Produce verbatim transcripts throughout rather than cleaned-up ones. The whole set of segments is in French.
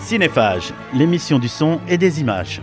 Cinéphage, l'émission du son et des images.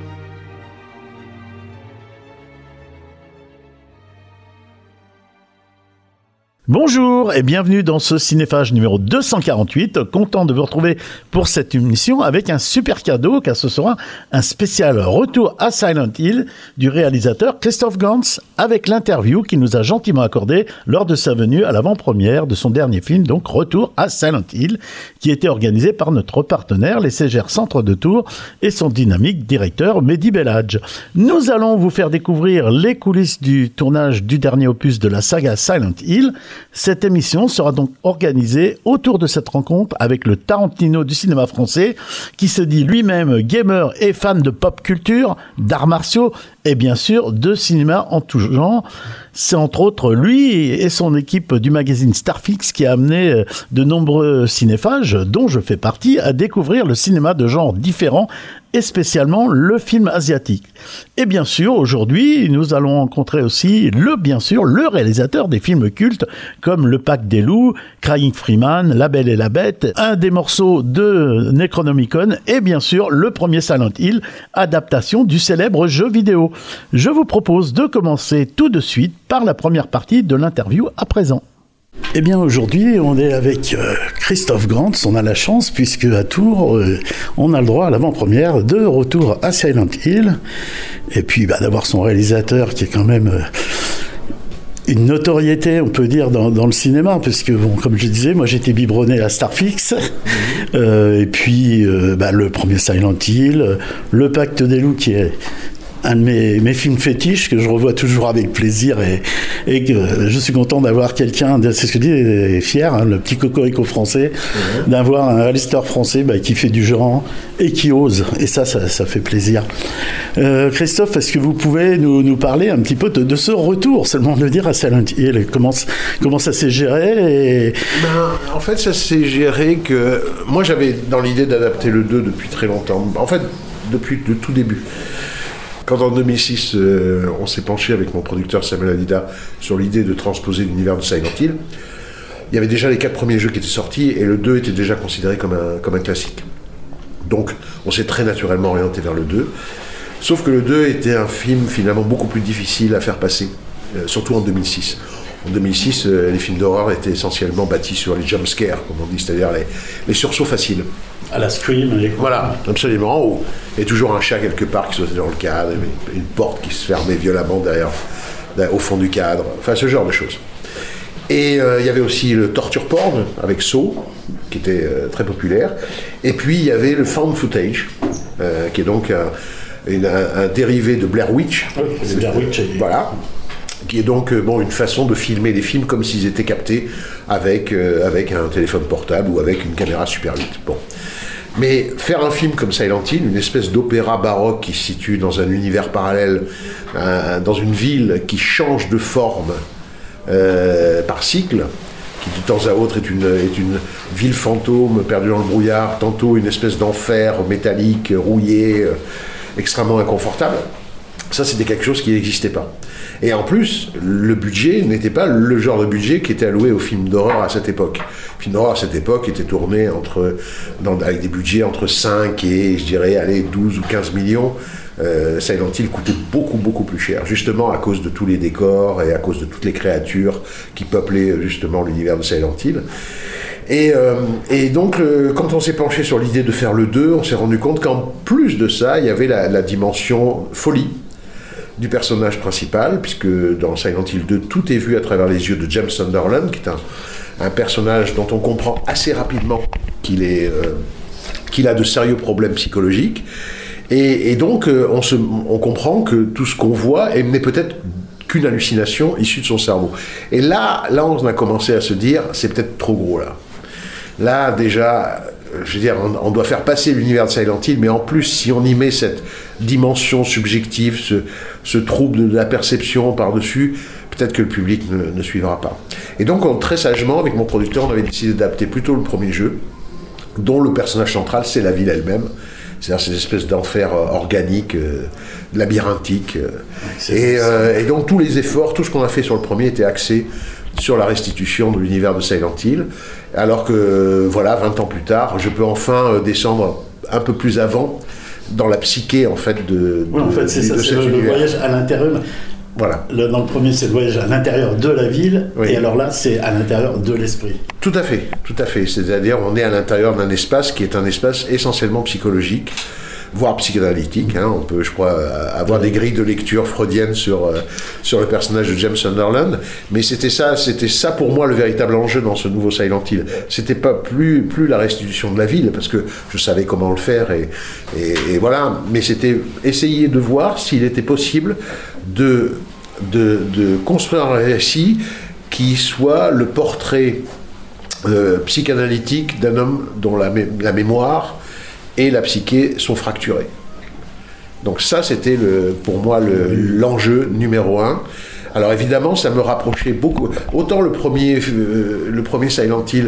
Bonjour et bienvenue dans ce Cinéphage numéro deux cent quarante-huit. Content de vous retrouver pour cette émission avec un super cadeau car ce sera un spécial retour à Silent Hill du réalisateur Christophe Gans avec l'interview qu'il nous a gentiment accordée lors de sa venue à l'avant-première de son dernier film, donc Retour à Silent Hill, qui était organisé par notre partenaire, les C G R Centre de Tours et son dynamique directeur Mehdi Bellage. Nous allons vous faire découvrir les coulisses du tournage du dernier opus de la saga Silent Hill. Cette émission sera donc organisée autour de cette rencontre avec le Tarantino du cinéma français, qui se dit lui-même gamer et fan de pop culture, d'arts martiaux et bien sûr de cinéma en tout genre. C'est entre autres lui et son équipe du magazine Starfix qui a amené de nombreux cinéphages, dont je fais partie, à découvrir le cinéma de genres différents et spécialement le film asiatique. Et bien sûr, aujourd'hui, nous allons rencontrer aussi le, bien sûr, le réalisateur des films cultes comme Le Pacte des loups, Crying Freeman, La Belle et la Bête, un des morceaux de Necronomicon et bien sûr le premier Silent Hill, adaptation du célèbre jeu vidéo. Je vous propose de commencer tout de suite par la première partie de l'interview à présent. Eh bien aujourd'hui on est avec euh, Christophe Gans, on a la chance puisque à Tours euh, on a le droit à l'avant-première de Retour à Silent Hill et puis bah, d'avoir son réalisateur qui est quand même euh, une notoriété on peut dire dans, dans le cinéma puisque bon, comme je disais moi j'étais biberonné à Starfix euh, et puis euh, bah, le premier Silent Hill, Le Pacte des loups qui est un de mes, mes films fétiches que je revois toujours avec plaisir et, et que je suis content d'avoir quelqu'un, c'est ce que je dis, est fier, hein, le petit cocorico français, mmh. d'avoir un réalisateur français bah, qui fait du genre et qui ose, et ça, ça, ça fait plaisir. Euh, Christophe, est-ce que vous pouvez nous, nous parler un petit peu de, de ce retour, seulement de le dire, à Silent Hill, comment, comment ça s'est géré et... ben, en fait, ça s'est géré que... Moi, j'avais dans l'idée d'adapter le deux depuis très longtemps, en fait, depuis le tout début. Quand en deux mille six, euh, on s'est penché avec mon producteur Samuel Adida sur l'idée de transposer l'univers de Silent Hill, il y avait déjà les quatre premiers jeux qui étaient sortis et le deux était déjà considéré comme un, comme un classique. Donc on s'est très naturellement orienté vers le deux, sauf que le deux était un film finalement beaucoup plus difficile à faire passer, euh, surtout en deux mille six. En deux mille six, euh, les films d'horreur étaient essentiellement bâtis sur les jump scares, comme on dit, c'est-à-dire les, les sursauts faciles. À la Scream. Les... Voilà, absolument. Où il y a toujours un chat quelque part qui sautait dans le cadre, une porte qui se fermait violemment derrière, au fond du cadre, enfin ce genre de choses. Et euh, il y avait aussi le torture porn avec Saw, qui était euh, très populaire. Et puis il y avait le found footage, euh, qui est donc un, une, un, un dérivé de Blair Witch. Oui, c'est Blair Witch. Voilà. Qui est donc euh, bon, une façon de filmer les films comme s'ils étaient captés avec, euh, avec un téléphone portable ou avec une caméra Super huit. Bon. Mais faire un film comme Silent Hill, une espèce d'opéra baroque qui se situe dans un univers parallèle, un, dans une ville qui change de forme euh, par cycle, qui de temps à autre est une, est une ville fantôme perdue dans le brouillard, tantôt une espèce d'enfer métallique, rouillé, euh, extrêmement inconfortable, ça c'était quelque chose qui n'existait pas. Et en plus, le budget n'était pas le genre de budget qui était alloué aux films d'horreur à cette époque. Les films d'horreur à cette époque étaient tournés entre, dans, avec des budgets entre cinq et, je dirais, allez, douze ou quinze millions. Euh, Silent Hill coûtait beaucoup, beaucoup plus cher, justement à cause de tous les décors et à cause de toutes les créatures qui peuplaient justement l'univers de Silent Hill. Et, euh, et donc, euh, quand on s'est penché sur l'idée de faire le deux, on s'est rendu compte qu'en plus de ça, il y avait la, la dimension folie du personnage principal, puisque dans Silent Hill deux, tout est vu à travers les yeux de James Sunderland, qui est un, un personnage dont on comprend assez rapidement qu'il, est, euh, qu'il a de sérieux problèmes psychologiques. Et, et donc, euh, on, se, on comprend que tout ce qu'on voit n'est peut-être qu'une hallucination issue de son cerveau. Et là, là, on a commencé à se dire, c'est peut-être trop gros, là. Là, déjà... Je veux dire, on doit faire passer l'univers de Silent Hill, mais en plus, si on y met cette dimension subjective, ce, ce trouble de la perception par-dessus, peut-être que le public ne, ne suivra pas. Et donc, on, très sagement, avec mon producteur, on avait décidé d'adapter plutôt le premier jeu, dont le personnage central, c'est la ville elle-même. C'est-à-dire cette espèce d'enfer organique, euh, labyrinthique. Euh, et, euh, et donc, tous les efforts, tout ce qu'on a fait sur le premier était axé sur la restitution de l'univers de Silent Hill, alors que, voilà, vingt ans plus tard, je peux enfin descendre un peu plus avant dans la psyché en fait de, oui, de, en fait, c'est de, ça, de c'est cet le, univers. le voyage à l'intérieur. Voilà. Le, dans le premier, c'est le voyage à l'intérieur de la ville, oui. Et alors là, c'est à l'intérieur de l'esprit. Tout à fait, tout à fait. C'est-à-dire, on est à l'intérieur d'un espace qui est un espace essentiellement psychologique, voire psychanalytique. Hein. On peut, je crois, avoir des grilles de lecture freudiennes sur, euh, sur le personnage de James Sunderland. Mais c'était ça, c'était ça pour moi le véritable enjeu dans ce nouveau Silent Hill. C'était pas plus, plus la restitution de la ville, parce que je savais comment le faire, et, et, et voilà. Mais c'était essayer de voir s'il était possible de, de, de construire un récit qui soit le portrait euh, psychanalytique d'un homme dont la, mé- la mémoire et la psyché sont fracturées. Donc ça, c'était le, pour moi le, l'enjeu numéro un. Alors évidemment, ça me rapprochait beaucoup. Autant le premier, euh, le premier Silent Hill,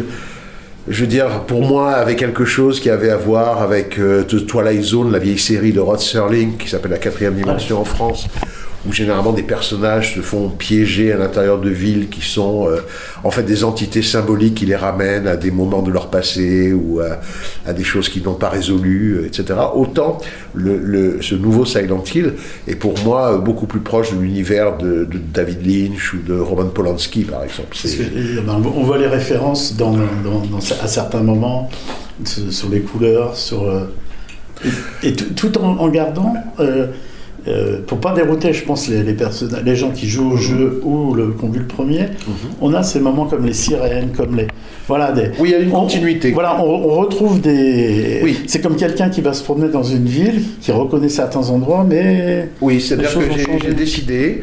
je veux dire, pour moi, avait quelque chose qui avait à voir avec euh, The Twilight Zone, la vieille série de Rod Serling, qui s'appelle La Quatrième Dimension en France, où généralement des personnages se font piéger à l'intérieur de villes qui sont euh, en fait des entités symboliques qui les ramènent à des moments de leur passé ou à, à des choses qu'ils n'ont pas résolues, et cetera. Autant le, le, ce nouveau Silent Hill est pour moi beaucoup plus proche de l'univers de, de David Lynch ou de Roman Polanski, par exemple. C'est... Que, on voit les références dans, dans, dans, à certains moments sur les couleurs, sur, et, et tout, tout en, en gardant... Euh, Euh, pour pas dérouter, je pense, les, les, personnes, les gens qui jouent au jeu ou le, qui ont vu le premier, mm-hmm. on a ces moments comme les sirènes, comme les... Voilà, des, oui, il y a une on, continuité. Voilà, on, on retrouve des... Oui. C'est comme quelqu'un qui va se promener dans une ville, qui reconnaît certains endroits, mais... Oui, c'est-à-dire que j'ai, j'ai décidé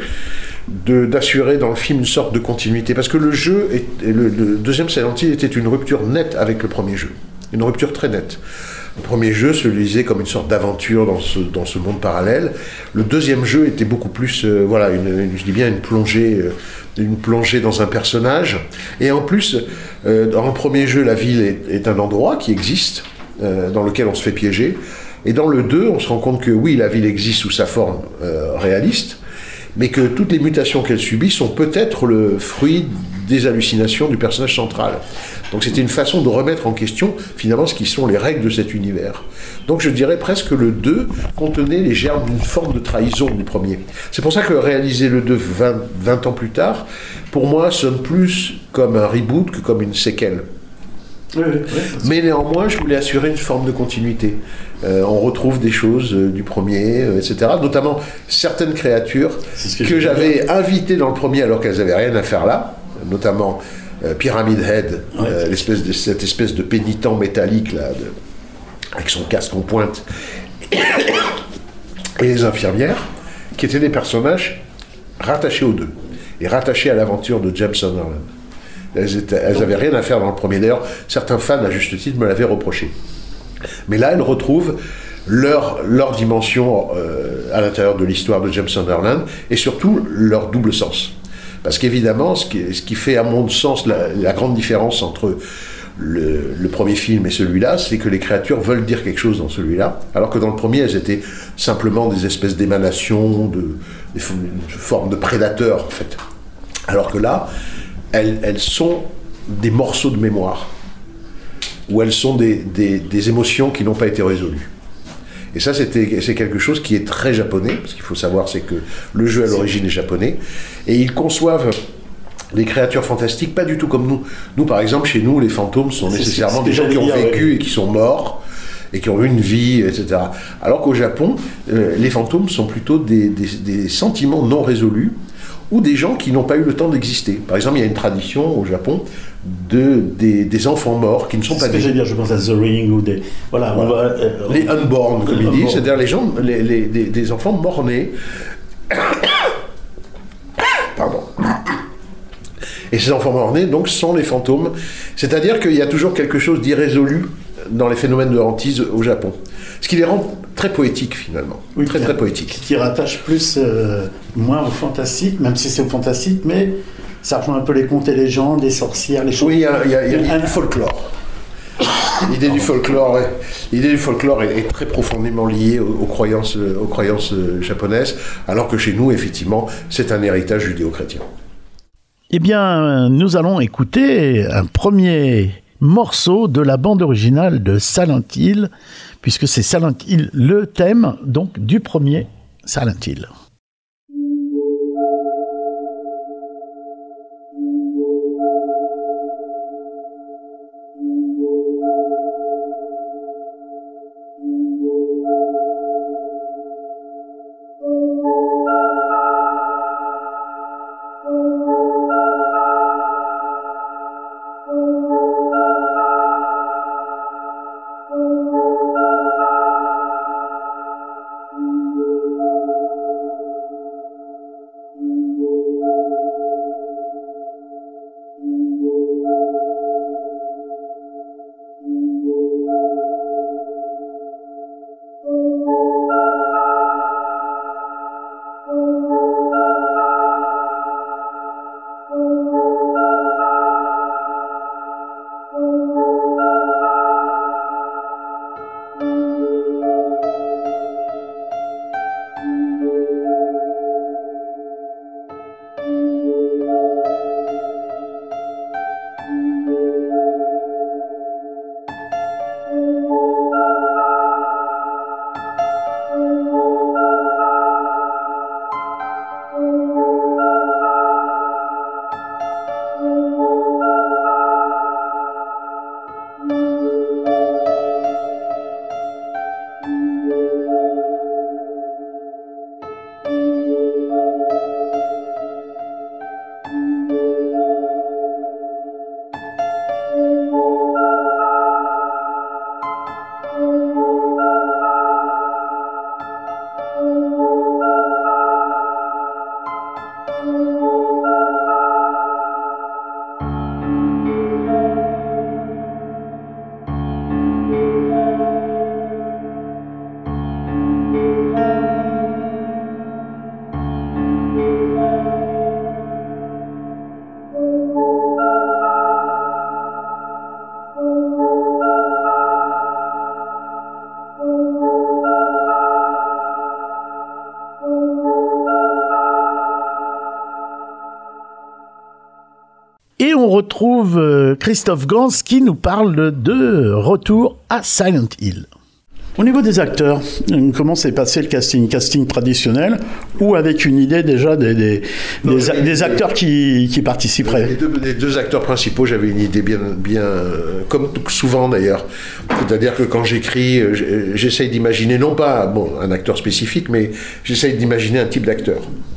de, d'assurer dans le film une sorte de continuité, parce que le jeu, est, le, le deuxième Silent Hill était une rupture nette avec le premier jeu. Une rupture très nette. Le premier jeu se lisait comme une sorte d'aventure dans ce, dans ce monde parallèle. Le deuxième jeu était beaucoup plus, euh, voilà, une, une, je dis bien une plongée, euh, une plongée dans un personnage. Et en plus, euh, dans le premier jeu, la ville est, est un endroit qui existe, euh, dans lequel on se fait piéger. Et dans le deux, on se rend compte que oui, la ville existe sous sa forme euh, réaliste, mais que toutes les mutations qu'elle subit sont peut-être le fruit des hallucinations du personnage central. Donc c'était une façon de remettre en question finalement ce qui sont les règles de cet univers. Donc je dirais presque que le deux contenait les germes d'une forme de trahison du premier. C'est pour ça que réaliser le deux vingt, vingt ans plus tard, pour moi, sonne plus comme un reboot que comme une séquelle. Oui, oui, oui, mais néanmoins, je voulais assurer une forme de continuité. Euh, on retrouve des choses euh, du premier, euh, et cetera. Notamment certaines créatures que, que j'avais invitées dans le premier alors qu'elles n'avaient rien à faire là, notamment euh, Pyramid Head, ouais. euh, l'espèce de, cette espèce de pénitent métallique là, de, avec son casque en pointe, et les infirmières, qui étaient des personnages rattachés aux deux, et rattachés à l'aventure de James Sunderland. Elles, étaient, elles avaient rien à faire dans le premier. D'ailleurs, certains fans, à juste titre, me l'avaient reproché. Mais là, elles retrouvent leur, leur dimension euh, à l'intérieur de l'histoire de James Sunderland, et surtout leur double sens. Parce qu'évidemment, ce qui, ce qui fait à mon sens la, la grande différence entre le, le premier film et celui-là, c'est que les créatures veulent dire quelque chose dans celui-là, alors que dans le premier, elles étaient simplement des espèces d'émanations, de, des formes de prédateurs, en fait. Alors que là, elles, elles sont des morceaux de mémoire, ou elles sont des, des, des émotions qui n'ont pas été résolues. Et ça, c'était, c'est quelque chose qui est très japonais, parce qu'il faut savoir, c'est que le jeu à l'origine est japonais, et ils conçoivent les créatures fantastiques pas du tout comme nous. Nous, par exemple, chez nous, les fantômes sont c'est, nécessairement c'est, c'est des gens qui ont vécu ouais. et qui sont morts, et qui ont eu une vie, et cetera. Alors qu'au Japon, euh, les fantômes sont plutôt des, des, des sentiments non résolus, ou des gens qui n'ont pas eu le temps d'exister. Par exemple, il y a une tradition au Japon de, des, des enfants morts qui ne sont c'est pas nés. Dire, je pense à The Ring ou des... Voilà, voilà. On va, euh, les unborn, comme ils disent, c'est-à-dire les gens, les, les, des, des enfants morts-nés. Pardon. Et ces enfants morts-nés, donc, sont les fantômes. C'est-à-dire qu'il y a toujours quelque chose d'irrésolu dans les phénomènes de hantise au Japon. Ce qui les rend très poétiques, finalement. Oui, très, très poétiques. Qui rattache plus, euh, moins au fantastique, même si c'est au fantastique, mais ça rejoint un peu les contes et légendes, les sorcières, les choses. Oui, il y a, y a, y a l'idée du folklore. L'idée du folklore, est, l'idée du folklore est, est très profondément liée aux, aux, croyances, aux croyances japonaises, alors que chez nous, effectivement, c'est un héritage judéo-chrétien. Eh bien, nous allons écouter un premier morceau de la bande originale de Silent Hill, puisque c'est Silent Hill le thème donc du premier Silent Hill. Et on retrouve Christophe Gans qui nous parle de Retour à Silent Hill. Au niveau des acteurs, comment s'est passé le casting ? Casting traditionnel ou avec une idée déjà des, des, non, des, des acteurs qui, qui participeraient ? Les deux, les deux acteurs principaux, j'avais une idée bien, bien comme souvent d'ailleurs. C'est-à-dire que quand j'écris, j'essaye d'imaginer, non pas bon, un acteur spécifique, mais j'essaye d'imaginer un type d'acteur.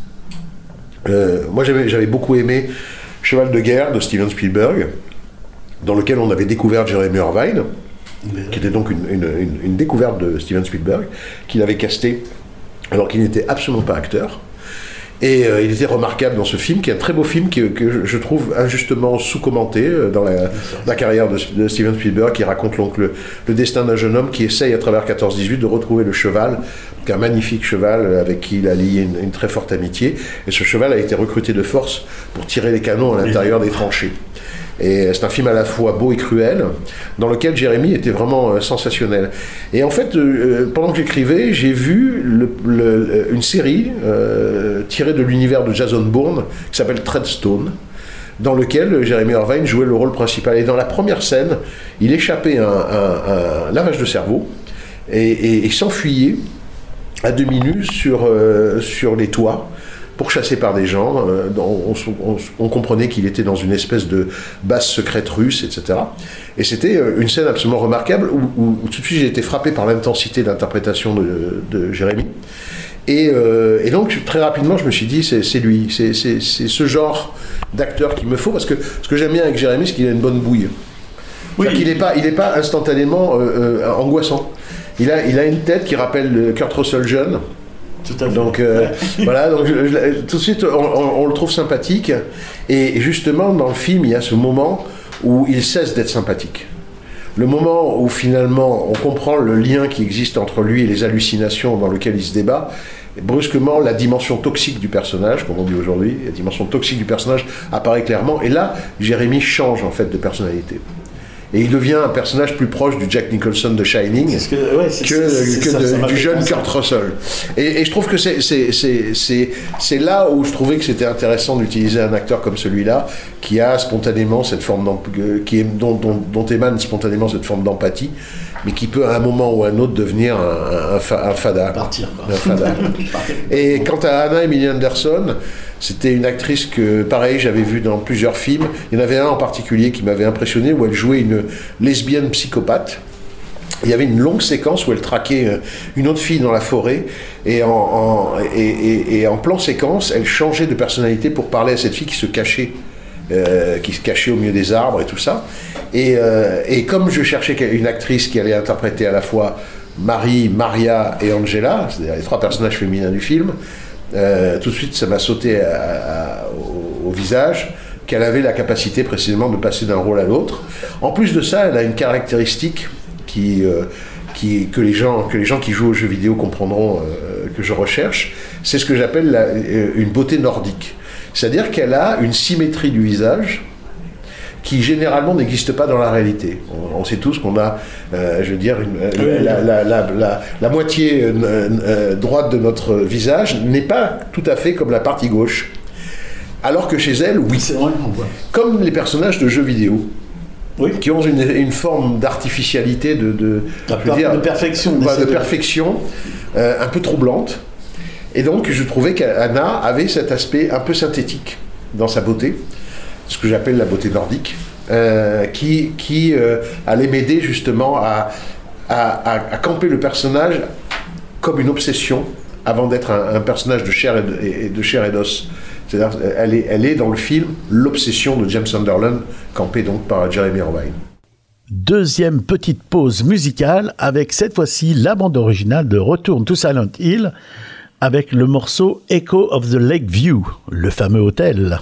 Euh, moi, j'avais, j'avais beaucoup aimé Cheval de guerre de Steven Spielberg, dans lequel on avait découvert Jeremy Irvine, qui était donc une, une, une, une découverte de Steven Spielberg, qu'il avait casté alors qu'il n'était absolument pas acteur. Et euh, il était remarquable dans ce film, qui est un très beau film que, que je trouve injustement sous-commenté dans la, la carrière de, de Steven Spielberg, qui raconte donc le, le destin d'un jeune homme qui essaye à travers quatorze dix-huit de retrouver le cheval, qui est un magnifique cheval avec qui il a lié une, une très forte amitié. Et ce cheval a été recruté de force pour tirer les canons à l'intérieur des tranchées. Et c'est un film à la fois beau et cruel, dans lequel Jérémy était vraiment euh, sensationnel. Et en fait, euh, pendant que j'écrivais, j'ai vu le, le, une série euh, tirée de l'univers de Jason Bourne, qui s'appelle Treadstone, dans lequel Jeremy Irvine jouait le rôle principal. Et dans la première scène, il échappait un, un, un lavage de cerveau et, et, et s'enfuyait à demi nu sur, euh, sur les toits, pourchassé par des gens. Euh, on, on, on comprenait qu'il était dans une espèce de base secrète russe, et cetera. Et c'était une scène absolument remarquable où, où, où tout de suite j'ai été frappé par l'intensité d'interprétation de, de Jérémy. Et, euh, et donc très rapidement je me suis dit c'est, c'est lui, c'est, c'est, c'est ce genre d'acteur qu'il me faut, parce que ce que j'aime bien avec Jérémy, c'est qu'il a une bonne bouille. Oui. Il n'est pas, il est pas instantanément euh, euh, angoissant. Il a, il a une tête qui rappelle Kurt Russell jeune. Tout à fait. Donc euh, voilà, donc je, je, tout de suite on, on, on le trouve sympathique, et justement dans le film il y a ce moment où il cesse d'être sympathique. Le moment où finalement on comprend le lien qui existe entre lui et les hallucinations dans lesquelles il se débat. Et brusquement la dimension toxique du personnage, comme on dit aujourd'hui, la dimension toxique du personnage apparaît clairement, et là Jérémy change en fait de personnalité. Et il devient un personnage plus proche du Jack Nicholson de Shining que, ouais, c'est, que, c'est, c'est, que ça, de, ça du jeune penser. Kurt Russell. Et, et je trouve que c'est, c'est, c'est, c'est, c'est là où je trouvais que c'était intéressant d'utiliser un acteur comme celui-là, qui a spontanément cette forme qui est, dont, dont, dont émane spontanément cette forme d'empathie, mais qui peut à un moment ou à un autre devenir un, un, un, un fada. Partir, quoi. Un fada. Et quant à Anna Emily Anderson, c'était une actrice que, pareil, j'avais vue dans plusieurs films. Il y en avait un en particulier qui m'avait impressionné, où elle jouait une lesbienne psychopathe. Il y avait une longue séquence où elle traquait une autre fille dans la forêt, et en, en, et, et, et en plan séquence, elle changeait de personnalité pour parler à cette fille qui se cachait, euh, qui se cachait au milieu des arbres et tout ça. Et, euh, et comme je cherchais une actrice qui allait interpréter à la fois Marie, Maria et Angela, c'est-à-dire les trois personnages féminins du film, Euh, tout de suite, ça m'a sauté à, à, au, au visage qu'elle avait la capacité précisément de passer d'un rôle à l'autre. En plus de ça, elle a une caractéristique qui, euh, qui, que, les gens, que les gens qui jouent aux jeux vidéo comprendront euh, que je recherche. C'est ce que j'appelle la, une beauté nordique. C'est-à-dire qu'elle a une symétrie du visage qui généralement n'existe pas dans la réalité. On, on sait tous qu'on a, euh, je veux dire, une, oui, la, la, la, la, la moitié euh, euh, droite de notre visage n'est pas tout à fait comme la partie gauche. Alors que chez elle, oui. C'est vrai, on voit. Comme les personnages de jeux vidéo. Oui. Qui ont une, une forme d'artificialité, de, de, je veux dire, de perfection. Bah, de perfection, euh, un peu troublante. Et donc, je trouvais qu'Anna avait cet aspect un peu synthétique dans sa beauté, ce que j'appelle la beauté nordique, euh, qui, qui euh, allait m'aider justement à, à, à, à camper le personnage comme une obsession avant d'être un, un personnage de chair et de, et de, chair et d'os. C'est-à-dire, elle est, elle est dans le film l'obsession de James Sunderland, campée donc par Jeremy Irvine. Deuxième petite pause musicale avec cette fois-ci la bande originale de Return to Silent Hill avec le morceau Echo of the Lake View, le fameux hôtel.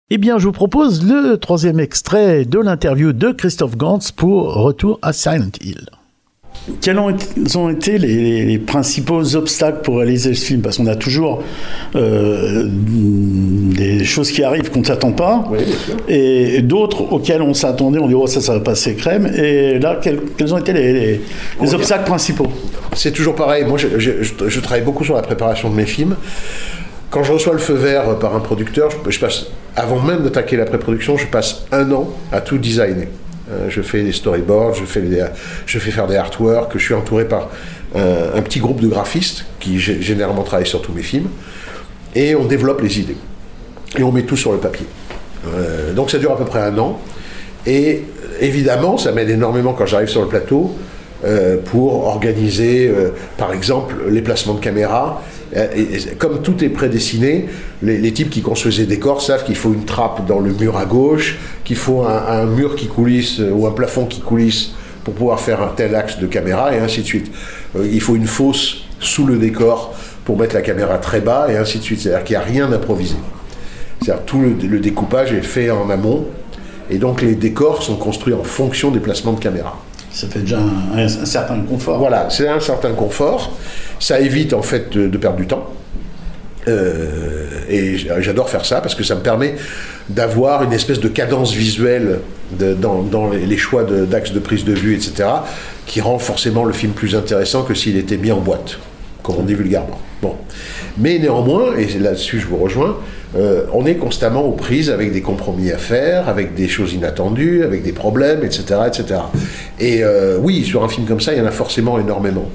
Eh bien, je vous propose le troisième extrait de l'interview de Christophe Gans pour Retour à Silent Hill. Quels ont été les, les principaux obstacles pour réaliser ce film ? Parce qu'on a toujours euh, des choses qui arrivent qu'on ne s'attend pas, oui, bien sûr. Et d'autres auxquelles on s'attendait, on dit oh ça, ça va passer crème. Et là, quels, quels ont été les, les, les obstacles principaux ? C'est toujours pareil. Moi, je, je, je, je travaille beaucoup sur la préparation de mes films. Quand je reçois le feu vert par un producteur, je, je passe, avant même d'attaquer la pré-production, je passe un an à tout designer. Euh, je fais des storyboards, je fais, des, je fais faire des artworks, je suis entouré par un, un petit groupe de graphistes qui g- généralement travaillent sur tous mes films, et on développe les idées. Et on met tout sur le papier. Euh, donc ça dure à peu près un an, et évidemment, ça m'aide énormément quand j'arrive sur le plateau, euh, pour organiser, euh, par exemple, les placements de caméra. Et, et, comme tout est prédestiné, les, les types qui construisent des décors savent qu'il faut une trappe dans le mur à gauche, qu'il faut un, un mur qui coulisse ou un plafond qui coulisse pour pouvoir faire un tel axe de caméra, et ainsi de suite. Euh, il faut une fosse sous le décor pour mettre la caméra très bas, et ainsi de suite. C'est-à-dire qu'il n'y a rien d'improvisé. C'est-à-dire tout le, le découpage est fait en amont, et donc les décors sont construits en fonction des placements de caméra. Ça fait déjà un, un, un certain confort. Voilà, c'est un certain confort. Ça évite en fait de, de perdre du temps. Euh, et j'adore faire ça parce que ça me permet d'avoir une espèce de cadence visuelle de, dans, dans les choix de, d'axes de prise de vue, et cetera, qui rend forcément le film plus intéressant que s'il était mis en boîte, comme on dit vulgairement. Bon. Mais néanmoins, et là-dessus je vous rejoins, euh, on est constamment aux prises avec des compromis à faire, avec des choses inattendues, avec des problèmes, et cetera, et cetera. Et euh, oui, sur un film comme ça, il y en a forcément énormément.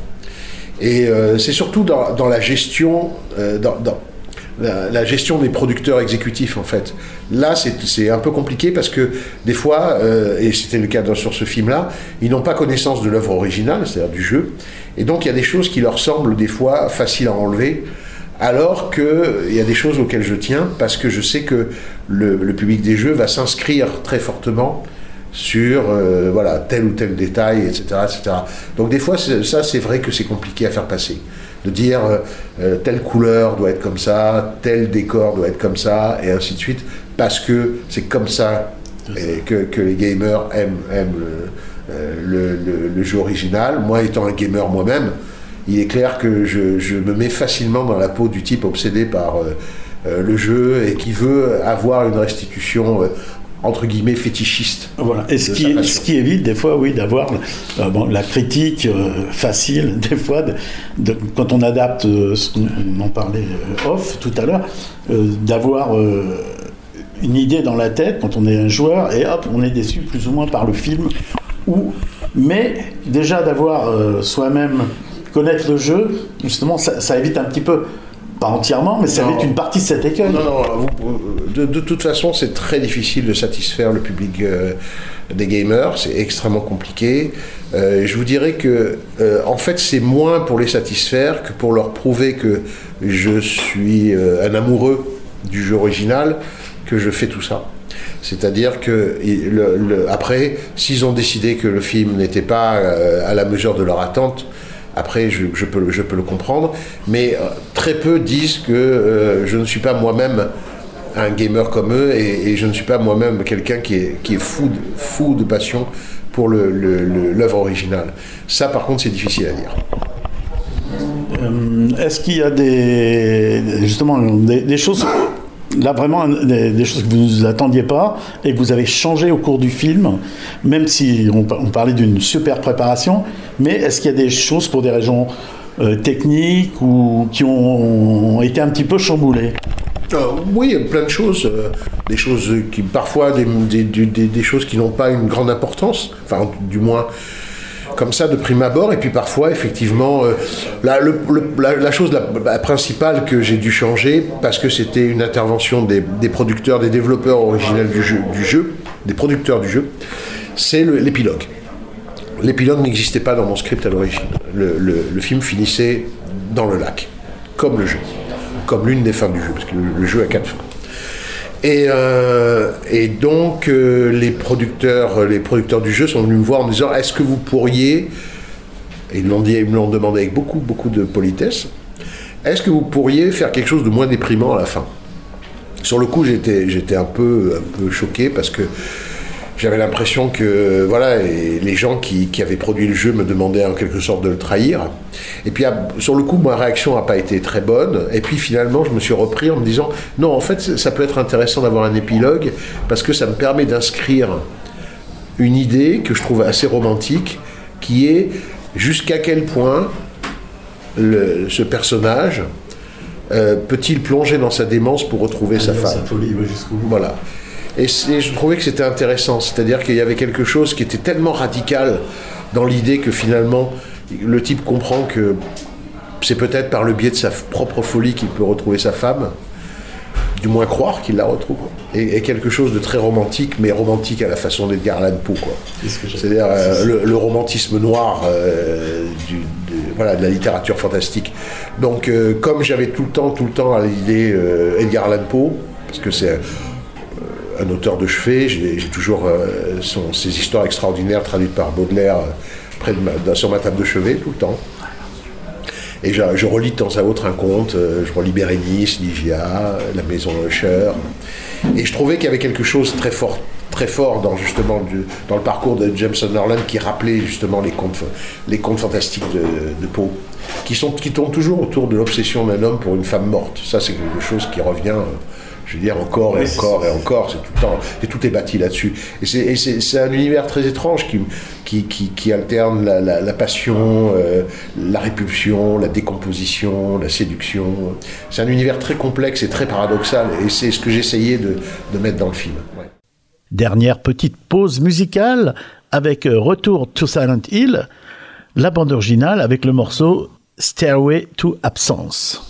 Et euh, c'est surtout dans, dans la gestion, euh, dans, dans la, la gestion des producteurs exécutifs en fait. Là, c'est, c'est un peu compliqué parce que des fois, euh, et c'était le cas dans, sur ce film-là, ils n'ont pas connaissance de l'œuvre originale, c'est-à-dire du jeu, et donc il y a des choses qui leur semblent des fois faciles à enlever, alors qu'il y a des choses auxquelles je tiens parce que je sais que le, le public des jeux va s'inscrire très fortement sur euh, voilà, tel ou tel détail, et cetera, et cetera. Donc des fois, c'est, ça, c'est vrai que c'est compliqué à faire passer. De dire euh, telle couleur doit être comme ça, tel décor doit être comme ça, et ainsi de suite, parce que c'est comme ça et que, que les gamers aiment, aiment le, euh, le, le, le jeu original. Moi, étant un gamer moi-même, il est clair que je, je me mets facilement dans la peau du type obsédé par euh, euh, le jeu et qui veut avoir une restitution euh, entre guillemets fétichiste. Voilà. Et ce qui, ce qui évite des fois, oui, d'avoir euh, bon, la critique euh, facile, des fois, de, de, quand on adapte, euh, ce qu'on on en parlait euh, off tout à l'heure, euh, d'avoir euh, une idée dans la tête quand on est un joueur et hop, on est déçu plus ou moins par le film. Ou, mais déjà d'avoir euh, soi-même connaître le jeu, justement, ça, ça évite un petit peu. Pas entièrement, mais ça va être une partie de cet écueil. Non, non, vous, de, de toute façon, c'est très difficile de satisfaire le public euh, des gamers, c'est extrêmement compliqué. Euh, je vous dirais que, euh, en fait, c'est moins pour les satisfaire que pour leur prouver que je suis euh, un amoureux du jeu original que je fais tout ça. C'est-à-dire que, le, le, après, s'ils ont décidé que le film n'était pas euh, à la mesure de leur attente, après, je, je, peux, je peux le comprendre, mais euh, très peu disent que euh, je ne suis pas moi-même un gamer comme eux et, et je ne suis pas moi-même quelqu'un qui est, qui est fou, de, fou de passion pour le, le, le, l'œuvre originale. Ça, par contre, c'est difficile à dire. Euh, est-ce qu'il y a des, justement, des, des choses... Là, vraiment, des, des choses que vous n'attendiez pas et que vous avez changé au cours du film, même si on, on parlait d'une super préparation, mais est-ce qu'il y a des choses pour des raisons euh, techniques ou qui ont, ont été un petit peu chamboulées ? Euh, oui, il y a plein de choses, euh, des choses qui, parfois, des, des, des, des choses qui n'ont pas une grande importance, enfin, du moins... comme ça de prime abord, et puis parfois effectivement euh, la, le, le, la, la chose la, la principale que j'ai dû changer parce que c'était une intervention des, des producteurs, des développeurs originels du jeu, du jeu, des producteurs du jeu, c'est le, l'épilogue. L'épilogue n'existait pas dans mon script à l'origine. Le, le, le film finissait dans le lac, comme le jeu, comme l'une des fins du jeu, parce que le, le jeu a quatre fins. Et, euh, et donc euh, les producteurs, les producteurs du jeu sont venus me voir en me disant est-ce que vous pourriez, et ils me l'ont dit, ils me l'ont demandé avec beaucoup beaucoup de politesse, est-ce que vous pourriez faire quelque chose de moins déprimant à la fin ? Sur le coup, j'étais, j'étais un peu, un peu choqué parce que j'avais l'impression que voilà, et les gens qui, qui avaient produit le jeu me demandaient en quelque sorte de le trahir. Et puis sur le coup, ma réaction n'a pas été très bonne. Et puis finalement, je me suis repris en me disant non, en fait, ça peut être intéressant d'avoir un épilogue parce que ça me permet d'inscrire une idée que je trouve assez romantique, qui est jusqu'à quel point le, ce personnage euh, peut-il plonger dans sa démence pour retrouver ah, sa femme. Sa folie, oui, jusqu'au bout. Voilà. Et, et je trouvais que c'était intéressant, c'est-à-dire qu'il y avait quelque chose qui était tellement radical dans l'idée que finalement le type comprend que c'est peut-être par le biais de sa propre folie qu'il peut retrouver sa femme, du moins croire qu'il la retrouve, et, et quelque chose de très romantique, mais romantique à la façon d'Edgar Allan Poe, quoi. C'est C'est-à-dire euh, le, le romantisme noir euh, du, de, voilà, de la littérature fantastique. Donc euh, comme j'avais tout le temps, tout le temps à l'idée euh, Edgar Allan Poe, parce que c'est un auteur de chevet, j'ai, j'ai toujours euh, son, ses histoires extraordinaires traduites par Baudelaire euh, près de ma, sur ma table de chevet tout le temps. Et je, je relis de temps à autre un conte, euh, je relis Bérénice, Ligia, La Maison Usher. Et je trouvais qu'il y avait quelque chose de très fort, très fort dans, justement, du, dans le parcours de James Sunderland qui rappelait justement les contes, les contes fantastiques de, de Poe, qui, sont, qui tournent toujours autour de l'obsession d'un homme pour une femme morte. Ça, c'est quelque chose qui revient... Euh, je veux dire, encore et oui, encore et encore, c'est tout le temps, et tout est bâti là-dessus. Et c'est, et c'est, c'est un univers très étrange qui, qui, qui, qui alterne la, la, la passion, euh, la répulsion, la décomposition, la séduction. C'est un univers très complexe et très paradoxal, et c'est ce que j'essayais de, de mettre dans le film. Ouais. Dernière petite pause musicale avec Retour to Silent Hill, la bande originale avec le morceau Stairway to Absence.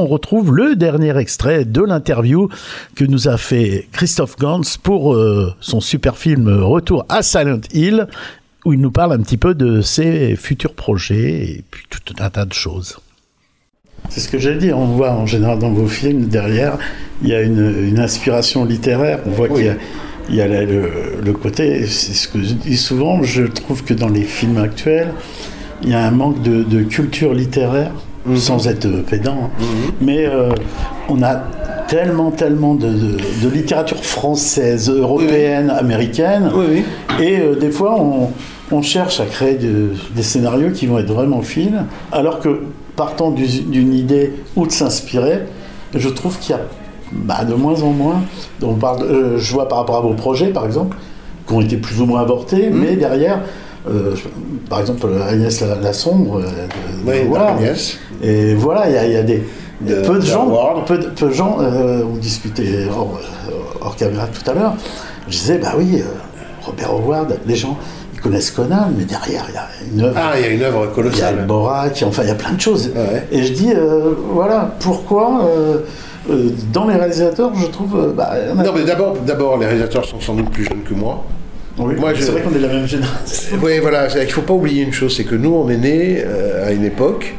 on retrouve le dernier extrait de l'interview que nous a fait Christophe Gans pour euh, son super film Retour à Silent Hill, où il nous parle un petit peu de ses futurs projets et puis tout un tas de choses. C'est ce que j'ai dit, on voit en général dans vos films, derrière, il y a une, une inspiration littéraire, on voit oui. qu'il y a, il y a le, le côté, c'est ce que je dis souvent, je trouve que dans les films actuels, il y a un manque de, de culture littéraire, mmh. sans être pédant, hein. mmh. mais euh, on a tellement, tellement de, de, de littérature française, européenne, oui. américaine, oui, oui. et euh, des fois on, on cherche à créer de, des scénarios qui vont être vraiment fines, alors que partant du, d'une idée ou de s'inspirer, je trouve qu'il y a bah, de moins en moins, on parle, euh, je vois par rapport à vos projets par exemple, qui ont été plus ou moins avortés, mmh. mais derrière, euh, par exemple Agnès la, la Sombre, euh, de, oui, de voilà, Agnès. Et voilà, il y, y a des, de, peu de gens, peu, peu de gens, euh, on discutait hors, hors caméra tout à l'heure, je disais, bah oui, euh, Robert Howard, les gens, ils connaissent Conan, mais derrière, il y a une œuvre. Ah, il y a une œuvre colossale. Il y a le Borak, enfin, il y a plein de choses. Ouais. Et je dis, euh, voilà, pourquoi, euh, euh, dans les réalisateurs, je trouve... Euh, bah, a... Non, mais d'abord, d'abord, les réalisateurs sont sans doute plus jeunes que moi. Oui, moi, c'est je... vrai qu'on est de la même génération. Oui, voilà, il ne faut pas oublier une chose, c'est que nous, on est nés euh, à une époque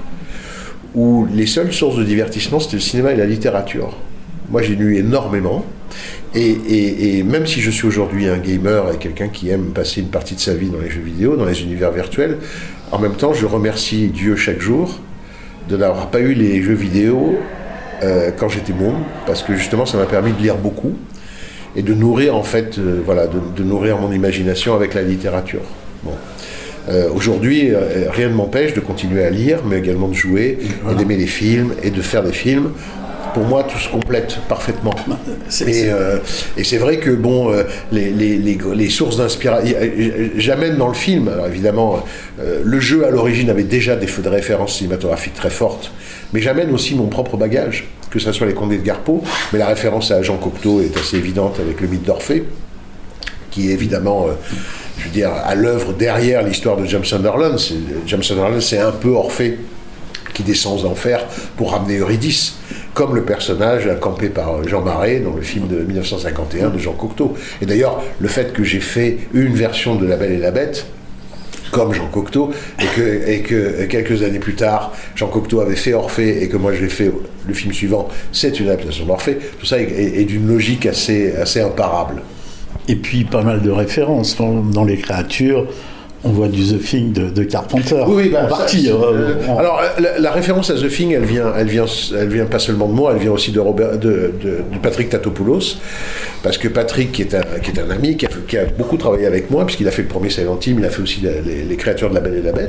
où les seules sources de divertissement, c'était le cinéma et la littérature. Moi, j'ai lu énormément. Et, et, et même si je suis aujourd'hui un gamer et quelqu'un qui aime passer une partie de sa vie dans les jeux vidéo, dans les univers virtuels, en même temps, je remercie Dieu chaque jour de n'avoir pas eu les jeux vidéo euh, quand j'étais môme, parce que justement, ça m'a permis de lire beaucoup et de nourrir, en fait, euh, voilà, de, de nourrir mon imagination avec la littérature. Bon. Euh, aujourd'hui, euh, rien ne m'empêche de continuer à lire, mais également de jouer, et d'aimer les films, et de faire des films. Pour moi, tout se complète parfaitement. C'est, et, c'est... Euh, et c'est vrai que bon, euh, les, les, les, les sources d'inspiration, j'amène dans le film, alors évidemment, euh, le jeu à l'origine avait déjà des, des références cinématographiques très fortes, mais j'amène aussi mon propre bagage, que ce soit les Condés de Garpeau, mais la référence à Jean Cocteau est assez évidente avec le mythe d'Orphée, qui est évidemment, euh, je veux dire, à l'œuvre derrière l'histoire de James Sunderland. C'est, James Sunderland, c'est un peu Orphée qui descend aux enfers pour ramener Eurydice, comme le personnage campé par Jean Marais dans le film de dix-neuf cent cinquante et un de Jean Cocteau. Et d'ailleurs, le fait que j'ai fait une version de La Belle et la Bête, comme Jean Cocteau, et que, et que quelques années plus tard, Jean Cocteau avait fait Orphée, et que moi j'ai fait le film suivant, c'est une adaptation d'Orphée, tout ça est, est, est d'une logique assez, assez imparable. Et puis pas mal de références dans, dans les créatures. On voit du The Thing de, de Carpenter. Oui, oui, bah, en partie. Ça, euh, euh, alors, la, la référence à The Thing, elle vient, elle vient, elle vient pas seulement de moi, elle vient aussi de, Robert, de, de, de Patrick Tatopoulos, parce que Patrick, qui est un, qui est un ami, qui a, qui a beaucoup travaillé avec moi, puisqu'il a fait le premier Silent Hill, il a fait aussi la, les, les créatures de La Belle et la Bête.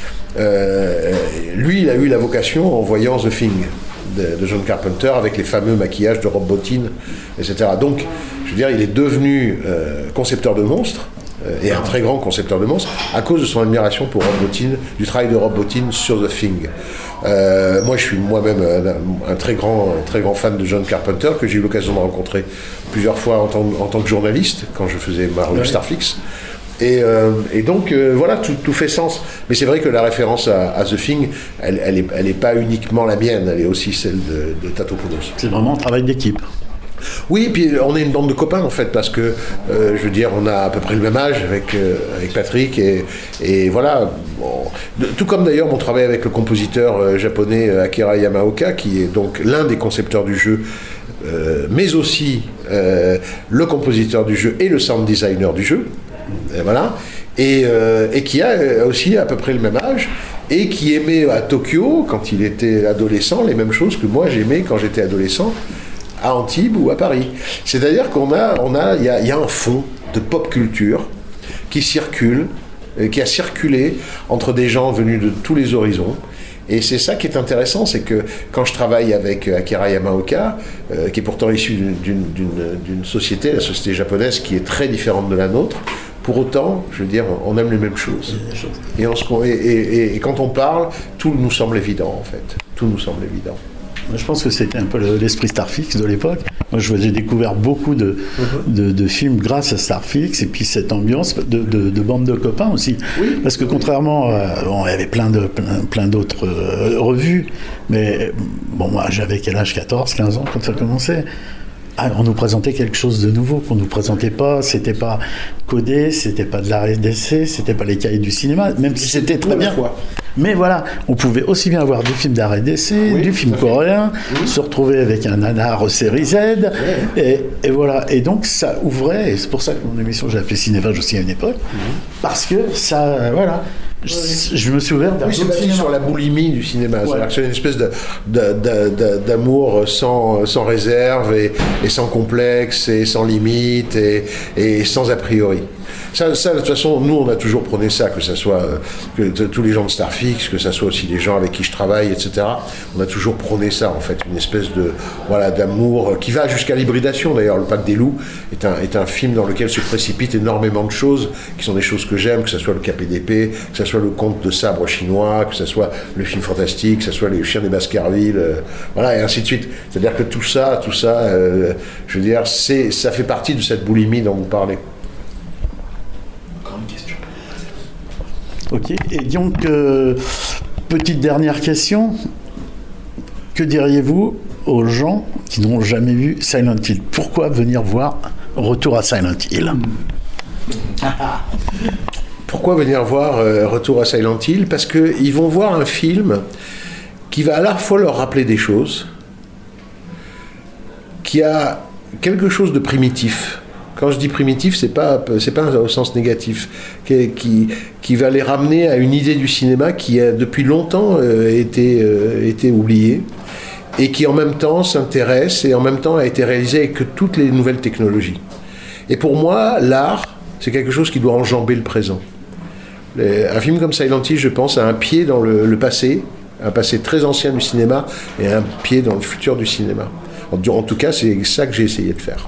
Euh, lui, il a eu la vocation en voyant The Thing de, de John Carpenter, avec les fameux maquillages de Rob Bottin, et cetera. Donc, je veux dire, il est devenu euh, concepteur de monstres, et un très grand concepteur de monstres, à cause de son admiration pour Rob Bottin, du travail de Rob Bottin sur The Thing. Euh, moi, je suis moi-même un, un, très grand, un très grand fan de John Carpenter, que j'ai eu l'occasion de rencontrer plusieurs fois en tant, en tant que journaliste, quand je faisais ma revue Starflix. Et, euh, et donc, euh, voilà, tout, tout fait sens. Mais c'est vrai que la référence à, à The Thing, elle, elle est, elle est pas uniquement la mienne, elle est aussi celle de, de Tatopoulos. C'est vraiment un travail d'équipe. Oui, puis on est une bande de copains en fait, parce que euh, je veux dire, on a à peu près le même âge avec, euh, avec Patrick, et, et voilà. Bon, de, tout comme d'ailleurs mon travail avec le compositeur euh, japonais Akira Yamaoka, qui est donc l'un des concepteurs du jeu, euh, mais aussi euh, le compositeur du jeu et le sound designer du jeu. Et voilà. Et, euh, et qui a aussi à peu près le même âge, et qui aimait à Tokyo, quand il était adolescent, les mêmes choses que moi j'aimais quand j'étais adolescent à Antibes ou à Paris. C'est-à-dire qu'on a, on a, il y a, y a un fond de pop culture qui circule, euh, qui a circulé entre des gens venus de tous les horizons. Et c'est ça qui est intéressant, c'est que quand je travaille avec Akira Yamaoka, euh, qui est pourtant issu d'une, d'une, d'une société, la société japonaise, qui est très différente de la nôtre, pour autant, je veux dire, on aime les mêmes choses. Et, on se, et, et, et quand on parle, tout nous semble évident, en fait. Tout nous semble évident. Je pense que c'était un peu l'esprit Starfix de l'époque. Moi, j'ai découvert beaucoup de, uh-huh. de, de films grâce à Starfix et puis cette ambiance de, de, de bande de copains aussi. Oui. Parce que contrairement, euh, bon, il y avait plein, de, plein, plein d'autres euh, revues, mais bon, moi j'avais quel âge, quatorze, quinze ans quand ça commençait. Ah, on nous présentait quelque chose de nouveau qu'on nous présentait pas. C'était pas codé, c'était pas de la R D C, c'était pas les cahiers du cinéma, même si c'était très bien. Mais voilà, on pouvait aussi bien avoir du film d'R D C, oui, du film coréen, oui. se retrouver avec un nanar série Z, oui. et, et voilà. Et donc ça ouvrait, et c'est pour ça que mon émission j'ai appelé Cinéphage aussi à une époque, oui. parce que ça, voilà. Je, je me suis ouvert vers oui, c'est basé sur la boulimie du cinéma. Ouais. C'est-à-dire que c'est une espèce de, de, de, de, d'amour sans, sans réserve et, et sans complexe et sans limite et, et sans a priori. Ça, ça, de toute façon, nous, on a toujours prôné ça, que ce soit euh, que t- tous les gens de Starfix, que ce soit aussi les gens avec qui je travaille, et cetera. On a toujours prôné ça, en fait, une espèce de voilà d'amour qui va jusqu'à l'hybridation. D'ailleurs, Le Pacte des loups est un, est un film dans lequel se précipitent énormément de choses, qui sont des choses que j'aime, que ce soit le Cap et d'épée, que ce soit le conte de sabre chinois, que ce soit le film fantastique, que ce soit les chiens des Baskerville, euh, voilà, et ainsi de suite. C'est-à-dire que tout ça, tout ça, euh, je veux dire, c'est, ça fait partie de cette boulimie dont vous parlez. Ok, et donc, euh, petite dernière question. Que diriez-vous aux gens qui n'ont jamais vu Silent Hill ? Pourquoi venir voir Retour à Silent Hill ? Pourquoi venir voir euh, Retour à Silent Hill ? Parce qu'ils vont voir un film qui va à la fois leur rappeler des choses, qui a quelque chose de primitif. Quand je dis primitif, c'est pas c'est pas au sens négatif, qui, qui qui va les ramener à une idée du cinéma qui a depuis longtemps euh, été euh, été oubliée et qui en même temps s'intéresse et en même temps a été réalisée avec toutes les nouvelles technologies. Et pour moi, l'art, c'est quelque chose qui doit enjamber le présent. Les, un film comme Silent Hill, je pense, a un pied dans le, le passé, un passé très ancien du cinéma et un pied dans le futur du cinéma. En, en tout cas, c'est ça que j'ai essayé de faire.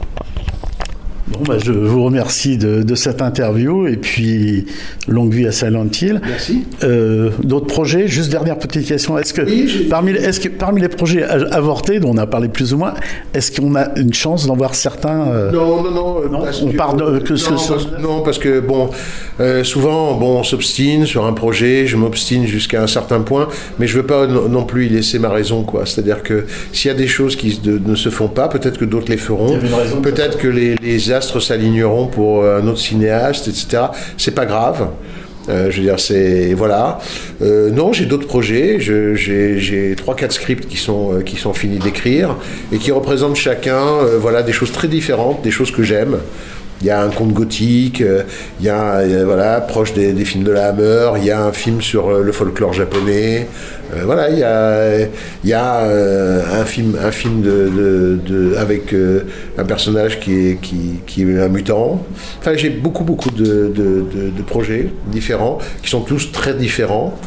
Bon, bah, je vous remercie de, de cette interview et puis longue vie à Silent Hill. Merci. Euh, d'autres projets, juste dernière petite question. Est-ce que, oui, parmi, est-ce que parmi les projets avortés dont on a parlé plus ou moins, est-ce qu'on a une chance d'en voir certains euh... Non, non, non. non on que, parle de, que non, ce parce, soit... non, parce que bon, euh, souvent, bon, on s'obstine sur un projet. Je m'obstine jusqu'à un certain point, mais je veux pas non, non plus y laisser ma raison, quoi. C'est-à-dire que s'il y a des choses qui de, ne se font pas, peut-être que d'autres les feront. Peut-être que les, les astres s'aligneront pour un autre cinéaste, et cetera. C'est pas grave. Euh, je veux dire, c'est voilà. Euh, non, j'ai d'autres projets. Je, j'ai, j'ai trois, quatre scripts qui sont euh, qui sont finis d'écrire et qui représentent chacun, euh, voilà, des choses très différentes, des choses que j'aime. Il y a un conte gothique, euh, il y a euh, voilà proche des, des films de la Hammer, il y a un film sur euh, le folklore japonais. Euh, voilà, il y a il y a euh, un film un film de, de, de avec euh, un personnage qui est qui qui est un mutant. Enfin, j'ai beaucoup beaucoup de de, de, de projets différents qui sont tous très différents.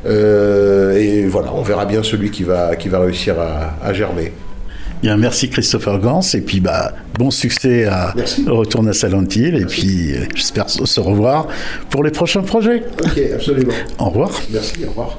Euh, et voilà, on verra bien celui qui va qui va réussir à, à germer. Bien, merci Christopher Gans et puis bah bon succès à merci. Retour à Silent Hill et merci. Puis euh, j'espère se revoir pour les prochains projets. Ok, absolument. Au revoir. Merci, au revoir.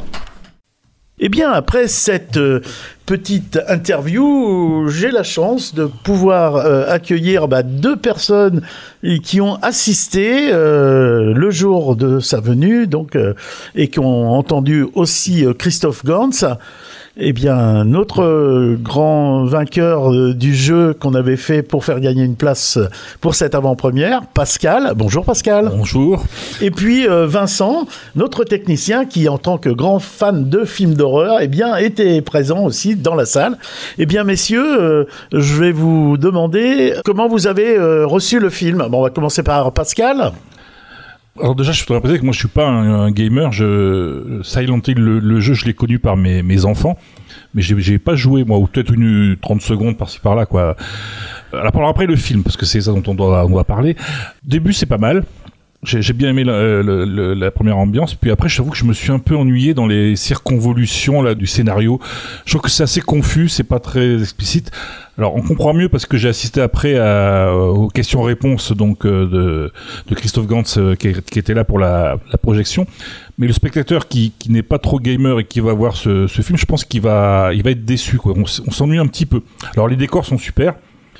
Eh bien, après cette euh, petite interview, j'ai la chance de pouvoir euh, accueillir bah, deux personnes qui ont assisté euh, le jour de sa venue, donc euh, et qui ont entendu aussi euh, Christophe Gans. Eh bien, notre euh, grand vainqueur euh, du jeu qu'on avait fait pour faire gagner une place pour cette avant-première, Pascal. Bonjour Pascal. Bonjour. Et puis euh, Vincent, notre technicien qui, en tant que grand fan de films d'horreur, eh bien, était présent aussi dans la salle. Eh bien, messieurs, euh, je vais vous demander comment vous avez euh, reçu le film. Bon, on va commencer par Pascal. Alors déjà, je voudrais préciser que moi, je suis pas un, un gamer. Je, Silent Hill, le, le jeu, je l'ai connu par mes, mes enfants, mais j'ai, j'ai pas joué moi, ou peut-être une trente secondes par-ci par-là, quoi. Alors après le film, parce que c'est ça dont on doit, on doit parler. Début, c'est pas mal. J'ai, j'ai bien aimé la, la, la, la première ambiance, puis après, j'avoue que je me suis un peu ennuyé dans les circonvolutions là du scénario. Je trouve que c'est assez confus, c'est pas très explicite. Alors, on comprend mieux parce que j'ai assisté après à, aux questions-réponses donc euh, de, de Christophe Gans euh, qui, qui était là pour la, la projection. Mais le spectateur qui, qui n'est pas trop gamer et qui va voir ce, ce film, je pense qu'il va, il va être déçu, quoi. On, on s'ennuie un petit peu. Alors, les décors sont super.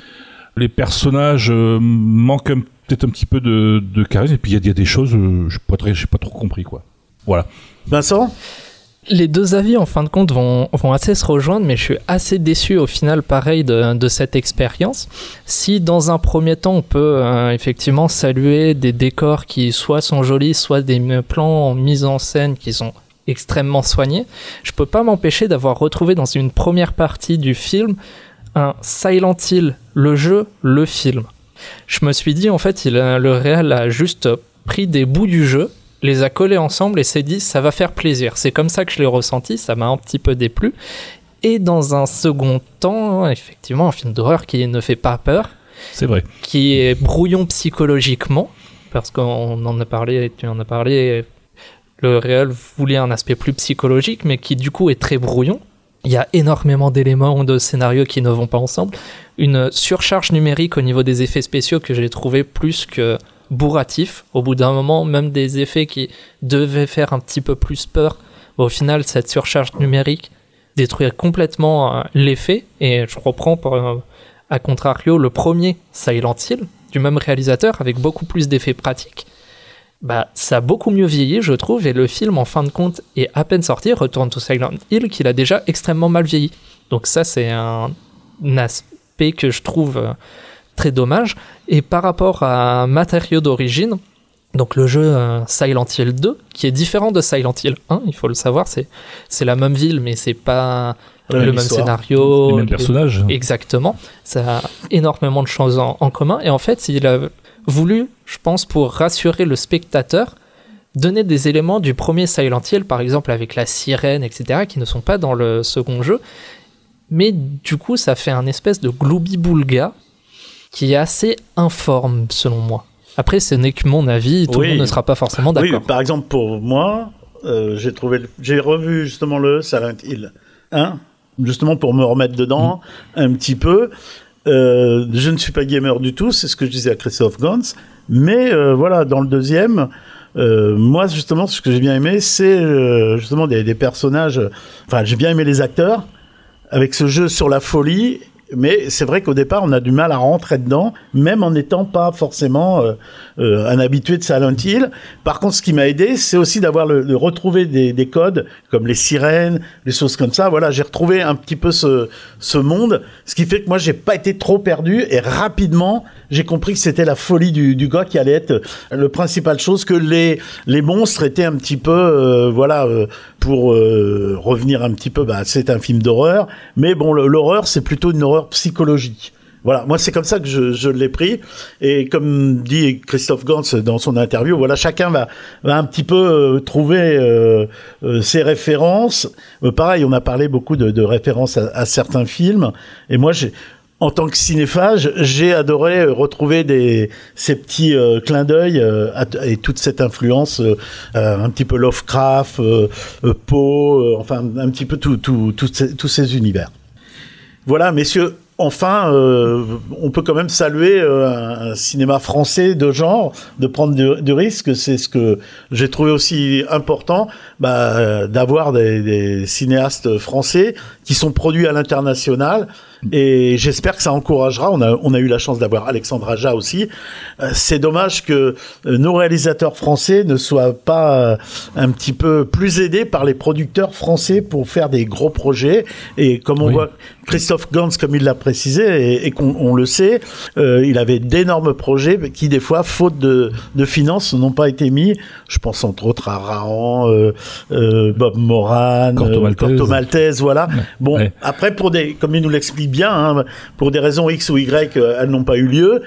Les personnages euh, manquent un, peut-être un petit peu de, de charisme, et puis il y, y a des choses, euh, je n'ai pas, pas trop compris, quoi. Voilà. Vincent ? Les deux avis, en fin de compte, vont, vont assez se rejoindre, mais je suis assez déçu au final, pareil, de, de cette expérience. Si, dans un premier temps, on peut euh, effectivement saluer des décors qui soit sont jolis, soit des plans en mise en scène qui sont extrêmement soignés, je peux pas m'empêcher d'avoir retrouvé dans une première partie du film un Silent Hill, le jeu, le film. Je me suis dit, en fait, il a, le réal a juste pris des bouts du jeu, les a collés ensemble et s'est dit, ça va faire plaisir. C'est comme ça que je l'ai ressenti, ça m'a un petit peu déplu. Et dans un second temps, effectivement, un film d'horreur qui ne fait pas peur. C'est vrai. Qui est brouillon psychologiquement, parce qu'on en a parlé, tu en as parlé, le réal voulait un aspect plus psychologique, mais qui du coup est très brouillon. Il y a énormément d'éléments de scénario qui ne vont pas ensemble. Une surcharge numérique au niveau des effets spéciaux que j'ai trouvé plus que bourratif. Au bout d'un moment, même des effets qui devaient faire un petit peu plus peur, au final, cette surcharge numérique détruit complètement euh, l'effet. Et je reprends pour, euh, à contrario le premier Silent Hill, du même réalisateur, avec beaucoup plus d'effets pratiques. Bah, ça a beaucoup mieux vieilli, je trouve, et le film, en fin de compte, est à peine sorti, Return to Silent Hill, qu'il a déjà extrêmement mal vieilli. Donc ça, c'est un, un aspect que je trouve euh, très dommage. Et par rapport à matériaux d'origine, donc le jeu euh, Silent Hill deux, qui est différent de Silent Hill un, il faut le savoir, c'est, c'est la même ville, mais c'est pas ouais, le même scénario. Les mêmes les... personnages. Exactement. Ça a énormément de choses en, en commun, et en fait, il a voulu, je pense, pour rassurer le spectateur, donner des éléments du premier Silent Hill, par exemple avec la sirène, et cetera, qui ne sont pas dans le second jeu. Mais du coup, ça fait un espèce de gloubi-boulga qui est assez informe, selon moi. Après, ce n'est que mon avis, tout oui. le monde ne sera pas forcément d'accord. Oui, par exemple, pour moi, euh, j'ai, trouvé, j'ai revu justement le Silent Hill un, justement pour me remettre dedans mmh. un petit peu. Euh, je ne suis pas gamer du tout, c'est ce que je disais à Christophe Gans, mais euh, voilà, dans le deuxième, euh, moi justement, ce que j'ai bien aimé, c'est euh, justement des, des personnages, enfin j'ai bien aimé les acteurs, avec ce jeu sur la folie, mais c'est vrai qu'au départ, on a du mal à rentrer dedans, même en n'étant pas forcément euh, euh, un habitué de Silent Hill. Par contre, ce qui m'a aidé, c'est aussi d'avoir le, de retrouver des, des codes, comme les sirènes, les choses comme ça. Voilà, j'ai retrouvé un petit peu ce, ce monde, ce qui fait que moi, j'ai pas été trop perdu, et rapidement, j'ai compris que c'était la folie du, du gars qui allait être le principal chose, que les, les monstres étaient un petit peu, euh, voilà, euh, pour euh, revenir un petit peu, bah, c'est un film d'horreur, mais bon, le, l'horreur, c'est plutôt une horreur psychologique. Voilà, moi c'est comme ça que je, je l'ai pris, et comme dit Christophe Gans dans son interview, voilà, chacun va, va un petit peu euh, trouver euh, euh, ses références. Euh, pareil, on a parlé beaucoup de, de références à, à certains films, et moi j'ai en tant que cinéphage, j'ai adoré retrouver des, ces petits euh, clins d'œil euh, à, et toute cette influence, euh, un petit peu Lovecraft, euh, euh, Poe, euh, enfin un petit peu tout, tout, tout ces, tous ces univers. Voilà, messieurs, enfin, euh, on peut quand même saluer euh, un cinéma français de genre, de prendre du, du risque. C'est ce que j'ai trouvé aussi important, bah, d'avoir des, des cinéastes français qui sont produits à l'international. Et j'espère que ça encouragera. On a, on a eu la chance d'avoir Alexandre Aja aussi. Euh, c'est dommage que euh, nos réalisateurs français ne soient pas euh, un petit peu plus aidés par les producteurs français pour faire des gros projets. Et comme on oui. voit Christophe Gans, comme il l'a précisé, et, et qu'on on le sait, euh, il avait d'énormes projets qui, des fois, faute de, de finances, n'ont pas été mis. Je pense entre autres à Rahan, euh, euh, Bob Moran, Corto Maltese, Corto Maltese, voilà. Ouais. Bon, ouais. Après, pour des, comme il nous l'explique bien, hein, pour des raisons X ou Y, euh, elles n'ont pas eu lieu.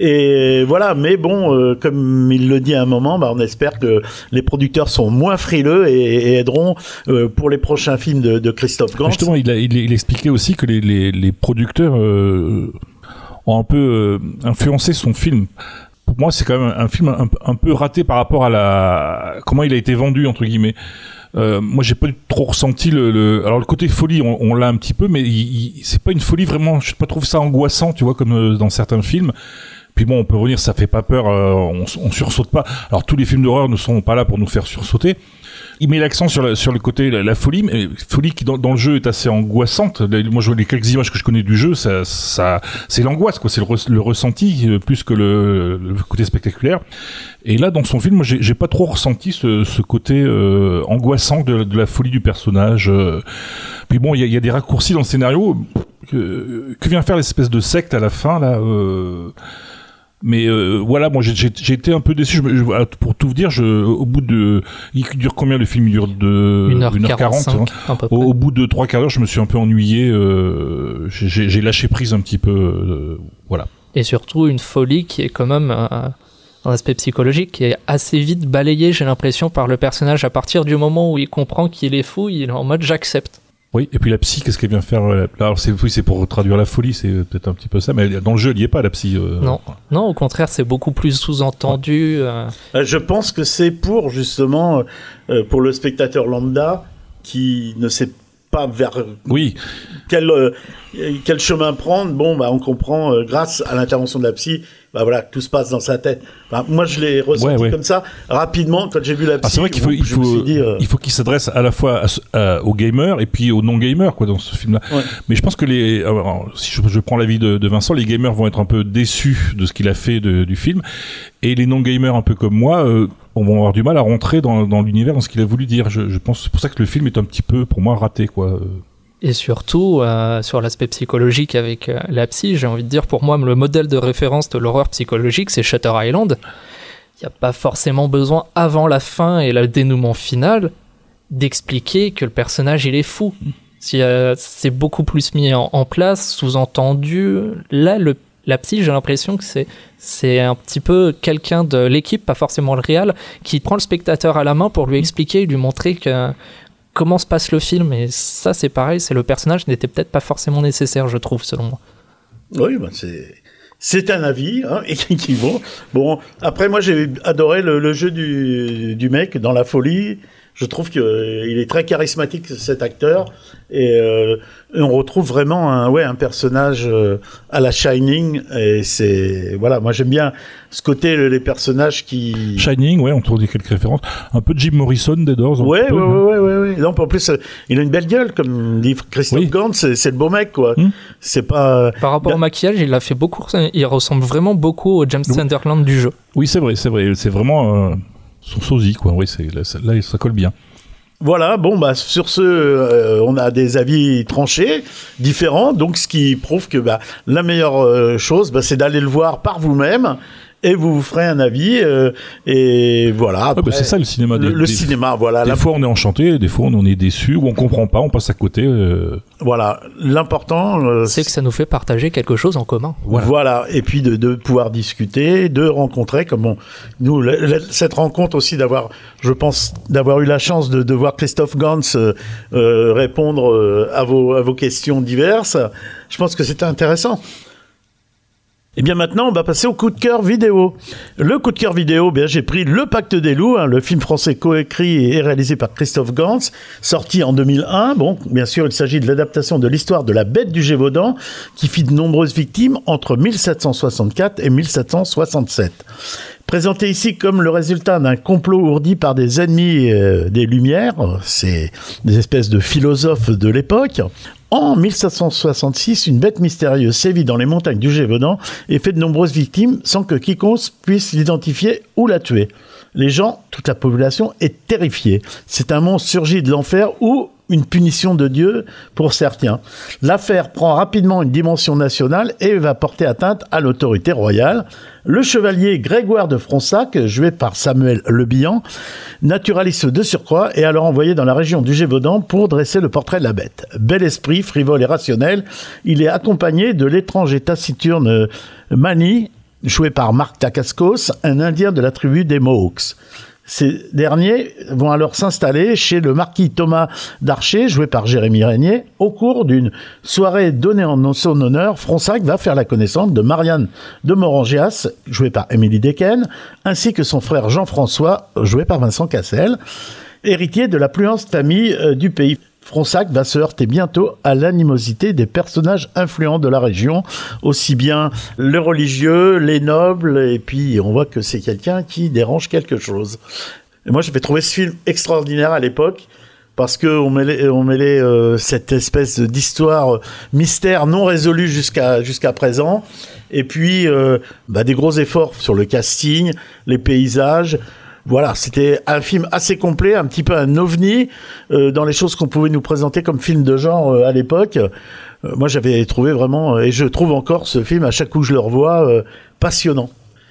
Et voilà, mais bon, euh, comme il le dit à un moment, bah, on espère que les producteurs sont moins frileux et, et aideront euh, pour les prochains films de, de Christophe Gans. Justement, il, a, il, il expliquait aussi que les, les, les producteurs euh, ont un peu euh, influencé son film. pour moi, c'est quand même un film un, un peu raté par rapport à la comment il a été vendu entre guillemets. Euh, moi, j'ai pas trop ressenti le, le... alors le côté folie, on, on l'a un petit peu, mais il, il, c'est pas une folie vraiment. Je pas trouve ça angoissant, tu vois, comme euh, dans certains films. Puis bon, on peut revenir, ça fait pas peur, euh, on, on sursaute pas. Alors tous les films d'horreur ne sont pas là pour nous faire sursauter. Il met l'accent sur, la, sur le côté la, la folie, mais folie qui dans, dans le jeu est assez angoissante. Moi, je vois les quelques images que je connais du jeu, ça, ça, c'est l'angoisse, quoi. C'est le, re, le ressenti euh, plus que le, le côté spectaculaire. Et là, dans son film, moi, j'ai, j'ai pas trop ressenti ce, ce côté euh, angoissant de, de la folie du personnage. Euh. Puis bon, il y, y a des raccourcis dans le scénario. Que, que vient faire l'espèce de secte à la fin là euh, mais euh, voilà, moi j'ai, j'ai, j'ai été un peu déçu. Je, je, pour tout vous dire, je, au bout de, il dure combien le film? Il dure de une heure quarante. Hein. Au, au bout de trois quarts d'heure, je me suis un peu ennuyé. Euh, j'ai, j'ai lâché prise un petit peu. Euh, voilà. Et surtout une folie qui est quand même un, un aspect psychologique qui est assez vite balayé, j'ai l'impression, par le personnage. À partir du moment où il comprend qu'il est fou, il est en mode j'accepte. Oui, et puis la psy, qu'est-ce qu'elle vient faire là? Alors c'est, oui, c'est pour traduire la folie, c'est peut-être un petit peu ça, mais dans le jeu, elle n'y est pas, la psy. Euh, non, non, au contraire, c'est beaucoup plus sous-entendu. Euh... Je pense que c'est pour, justement, euh, pour le spectateur lambda qui ne sait pas vers oui. quel, euh, quel chemin prendre. Bon, bah, on comprend, euh, grâce à l'intervention de la psy, bah voilà, tout se passe dans sa tête. Enfin, moi, je l'ai ressenti ouais, ouais. comme ça, rapidement, quand j'ai vu la psy. Ah, c'est vrai qu'il faut, il faut, dit, euh... il faut qu'il s'adresse à la fois à, à, aux gamers et puis aux non-gamers, quoi, dans ce film-là. Ouais. Mais je pense que les, alors, si je, je prends l'avis de, de Vincent, les gamers vont être un peu déçus de ce qu'il a fait de, du film, et les non-gamers, un peu comme moi, euh, vont avoir du mal à rentrer dans, dans l'univers, dans ce qu'il a voulu dire. Je, je pense, c'est pour ça que le film est un petit peu, pour moi, raté, quoi. Et surtout, euh, sur l'aspect psychologique avec euh, la psy, j'ai envie de dire, pour moi, le modèle de référence de l'horreur psychologique, c'est Shutter Island. Il n'y a pas forcément besoin, avant la fin et le dénouement final, d'expliquer que le personnage, il est fou. Si, euh, c'est beaucoup plus mis en, en place, sous-entendu. Là, le, la psy, j'ai l'impression que c'est, c'est un petit peu quelqu'un de l'équipe, pas forcément le réal, qui prend le spectateur à la main pour lui expliquer et lui montrer que... comment se passe le film, et ça c'est pareil, c'est le personnage n'était peut-être pas forcément nécessaire, je trouve, selon moi. Oui, bah c'est c'est un avis, hein, et qui bon. Bon, après moi j'ai adoré le, le jeu du du mec dans la folie. Je trouve que euh, il est très charismatique, cet acteur, et, euh, et on retrouve vraiment un ouais un personnage euh, à la Shining, et c'est voilà, moi j'aime bien ce côté le, les personnages qui Shining, ouais, on trouve des quelques références, un peu Jim Morrison des Doors. Ouais, ouais, ouais, ouais, ouais, ouais. Non, en plus euh, il a une belle gueule, comme dit Christophe oui. Gans, c'est, c'est le beau mec, quoi. Hum. C'est pas par rapport ben... au maquillage, il a fait beaucoup, il ressemble vraiment beaucoup au James Sunderland du jeu. Oui, c'est vrai, c'est vrai, c'est vraiment euh... son sosie, quoi. Oui, c'est, là, ça, là, ça colle bien. Voilà, bon, bah, sur ce, euh, on a des avis tranchés, différents, donc ce qui prouve que bah, la meilleure euh, chose, bah, c'est d'aller le voir par vous-même, et vous vous ferez un avis, euh, et voilà. Après, ouais, bah c'est ça le cinéma. Des, le des, cinéma, voilà. Des la... fois on est enchanté, des fois on est déçu, ou on comprend pas, on passe à côté. Euh... Voilà, l'important... Euh, c'est que ça nous fait partager quelque chose en commun. Voilà, voilà. Et puis de, de pouvoir discuter, de rencontrer, comme on, nous, la, la, cette rencontre aussi d'avoir, je pense, d'avoir eu la chance de, de voir Christophe Gans euh, euh, répondre euh, à, vos, à vos questions diverses, je pense que c'était intéressant. Et bien maintenant, on va passer au coup de cœur vidéo. Le coup de cœur vidéo, bien j'ai pris Le Pacte des Loups, hein, le film français coécrit et réalisé par Christophe Gans, sorti en deux mille un. Bon, bien sûr, il s'agit de l'adaptation de l'histoire de la bête du Gévaudan, qui fit de nombreuses victimes entre mille sept cent soixante-quatre et mille sept cent soixante-sept. Présenté ici comme le résultat d'un complot ourdi par des ennemis euh, des Lumières, c'est des espèces de philosophes de l'époque. En mille sept cent soixante-six, une bête mystérieuse sévit dans les montagnes du Gévaudan et fait de nombreuses victimes sans que quiconque puisse l'identifier ou la tuer. Les gens, toute la population, est terrifiée. C'est un monstre surgi de l'enfer ou une punition de Dieu pour certains. L'affaire prend rapidement une dimension nationale et va porter atteinte à l'autorité royale. Le chevalier Grégoire de Fronsac, joué par Samuel Le Bihan, naturaliste de surcroît, est alors envoyé dans la région du Gévaudan pour dresser le portrait de la bête. Bel esprit, frivole et rationnel, il est accompagné de l'étrange et taciturne Mani, joué par Marc Dacascos, un Indien de la tribu des Mohawks. Ces derniers vont alors s'installer chez le marquis Thomas d'Archer, joué par Jérémy Régnier. Au cours d'une soirée donnée en son honneur, Fronsac va faire la connaissance de Marianne de Morangias, jouée par Émilie Dequesne, ainsi que son frère Jean-François, joué par Vincent Cassel, héritier de la plus ancienne famille euh, du pays. Fronsac va se heurter bientôt à l'animosité des personnages influents de la région, aussi bien les religieux, les nobles, et puis on voit que c'est quelqu'un qui dérange quelque chose. Et moi, j'avais trouvé ce film extraordinaire à l'époque, parce qu'on mêlait, on mêlait euh, cette espèce d'histoire mystère non résolue jusqu'à, jusqu'à présent, et puis euh, bah, des gros efforts sur le casting, les paysages. Voilà, c'était un film assez complet, un petit peu un ovni euh, dans les choses qu'on pouvait nous présenter comme film de genre euh, à l'époque. Euh, moi, j'avais trouvé vraiment, et je trouve encore ce film, à chaque coup que je le revois, euh, passionnant.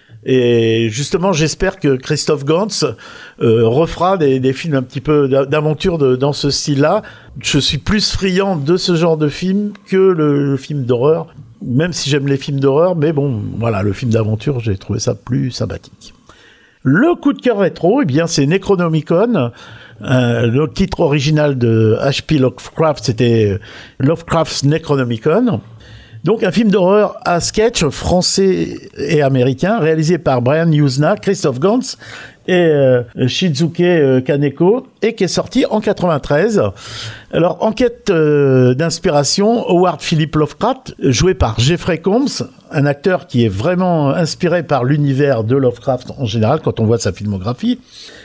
Et justement, j'espère que Christophe Gans euh, refera des, des films un petit peu d'aventure de, dans ce style-là. Je suis plus friand de ce genre de film que le, le film d'horreur, même si j'aime les films d'horreur, mais bon, voilà, le film d'aventure, j'ai trouvé ça plus sympathique. Le coup de cœur rétro, eh bien, c'est Necronomicon. Euh, le titre original de H P Lovecraft, c'était Lovecraft's Necronomicon. Donc, un film d'horreur à sketch français et américain, réalisé par Brian Yuzna, Christophe Gans et euh, Shizuke euh, Kaneko, et qui est sorti en quatre-vingt-treize. Alors, en quête euh, d'inspiration, Howard Philip Lovecraft, joué par Jeffrey Combs, un acteur qui est vraiment inspiré par l'univers de Lovecraft en général, quand on voit sa filmographie.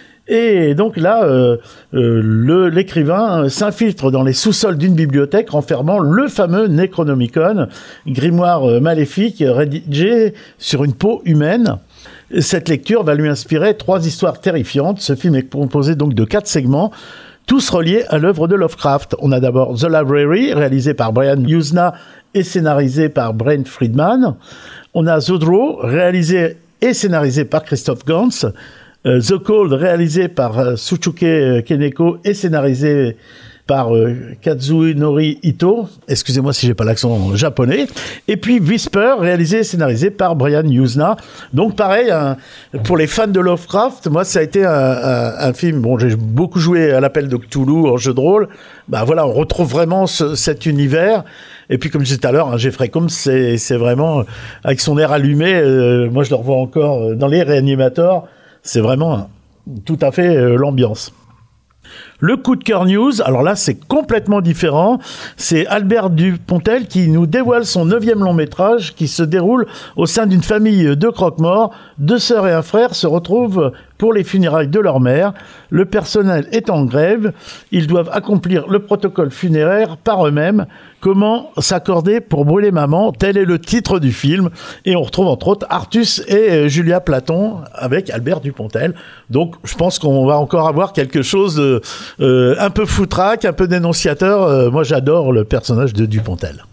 Et donc là, euh, euh, le, l'écrivain s'infiltre dans les sous-sols d'une bibliothèque renfermant le fameux Necronomicon, grimoire euh, maléfique rédigé sur une peau humaine. Cette lecture va lui inspirer trois histoires terrifiantes. Ce film est composé donc de quatre segments, tous reliés à l'œuvre de Lovecraft. On a d'abord The Library, réalisé par Brian Yuzna et scénarisé par Brent Friedman. On a The Draw, réalisé et scénarisé par Christophe Gans. Uh, The Cold, réalisé par uh, Tsuchuke uh, Kaneko et scénarisé par uh, Kazunori Ito. Excusez-moi si j'ai pas l'accent japonais. Et puis Whisper, réalisé et scénarisé par Brian Yuzna. Donc pareil, hein, pour les fans de Lovecraft, moi ça a été un, un, un film. Bon, j'ai beaucoup joué à l'appel de Cthulhu en jeu de rôle. Bah voilà, on retrouve vraiment ce, cet univers. Et puis, comme je disais tout à l'heure, hein, Jeffrey Combs, c'est, c'est vraiment, avec son air allumé, euh, moi je le revois encore dans les Réanimateurs. C'est vraiment tout à fait euh, l'ambiance. Le coup de cœur news, alors là c'est complètement différent, c'est Albert Dupontel qui nous dévoile son neuvième long métrage qui se déroule au sein d'une famille de croque-morts. Deux sœurs et un frère se retrouvent pour les funérailles de leur mère. Le personnel est en grève, ils doivent accomplir le protocole funéraire par eux-mêmes. Comment s'accorder pour brûler maman? Tel est le titre du film. Et on retrouve entre autres Artus et Julia Platon avec Albert Dupontel. Donc je pense qu'on va encore avoir quelque chose de, euh, un peu foutraque, un peu dénonciateur. Euh, moi j'adore le personnage de Dupontel.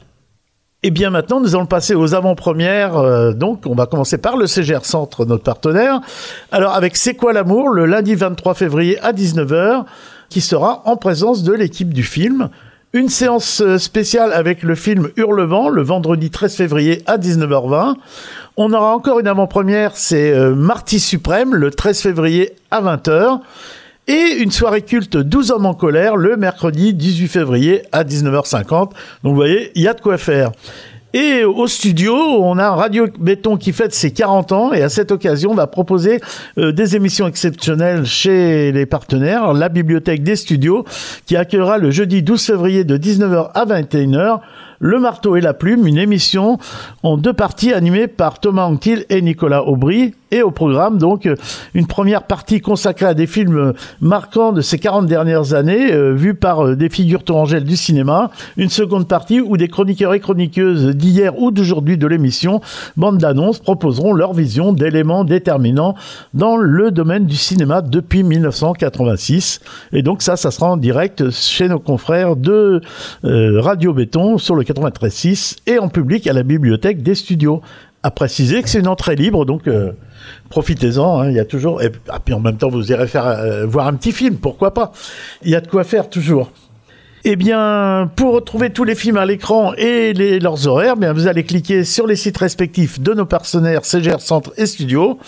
Et bien maintenant, nous allons passer aux avant-premières. Euh, donc, on va commencer par le C G R Centre, notre partenaire. Alors, avec C'est quoi l'amour, le lundi vingt-trois février à dix-neuf heures, qui sera en présence de l'équipe du film. Une séance spéciale avec le film Hurlevent, le vendredi treize février à dix-neuf heures vingt. On aura encore une avant-première, c'est euh, Marty Suprême, le treize février à vingt heures. Et une soirée culte douze hommes en colère le mercredi dix-huit février à dix-neuf heures cinquante. Donc vous voyez, il y a de quoi faire. Et au studio, on a Radio Béton qui fête ses quarante ans et à cette occasion, on va proposer euh, des émissions exceptionnelles chez les partenaires. La Bibliothèque des Studios qui accueillera le jeudi douze février de dix-neuf heures à vingt et une heures Le Marteau et la Plume, une émission en deux parties animée par Thomas Anquetil et Nicolas Aubry. Et au programme, donc, une première partie consacrée à des films marquants de ces quarante dernières années, euh, vus par euh, des figures tourangelles du cinéma. Une seconde partie où des chroniqueurs et chroniqueuses d'hier ou d'aujourd'hui de l'émission, bande d'annonces, proposeront leur vision d'éléments déterminants dans le domaine du cinéma depuis dix-neuf cent quatre-vingt-six. Et donc ça, ça sera en direct chez nos confrères de euh, Radio Béton sur le quatre-vingt-treize six et en public à la Bibliothèque des Studios. À préciser que c'est une entrée libre, donc euh, profitez-en, hein, il y a toujours... Et puis en même temps, vous irez faire, euh, voir un petit film, pourquoi pas. Il y a de quoi faire toujours. Eh bien, pour retrouver tous les films à l'écran et les, leurs horaires, bien, vous allez cliquer sur les sites respectifs de nos partenaires C G R Centre et Studio.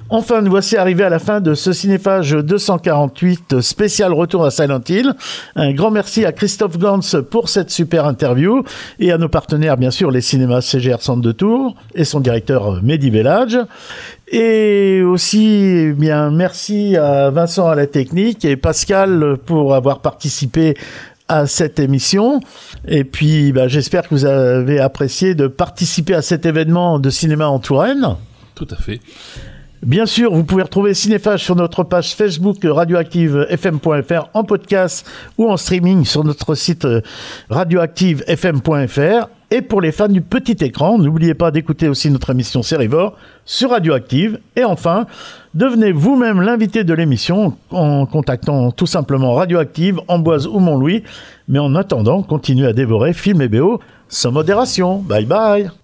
Enfin, nous voici arrivés à la fin de ce Cinéphage deux cent quarante-huit spécial retour à Silent Hill. Un grand merci à Christophe Gans pour cette super interview et à nos partenaires, bien sûr, les cinémas C G R Centre de Tours et son directeur Mehdi Bellage. Et aussi, eh bien, merci à Vincent à la technique et Pascal pour avoir participé à cette émission. Et puis, bah, j'espère que vous avez apprécié de participer à cet événement de cinéma en Touraine. Tout à fait. Bien sûr, vous pouvez retrouver Cinéphage sur notre page Facebook radioactive f m point f r en podcast ou en streaming sur notre site radioactive f m point f r. Et pour les fans du petit écran, n'oubliez pas d'écouter aussi notre émission Sérivore sur Radioactive. Et enfin, devenez vous-même l'invité de l'émission en contactant tout simplement Radioactive, Amboise ou Montlouis. Mais en attendant, continuez à dévorer films et B O sans modération. Bye bye.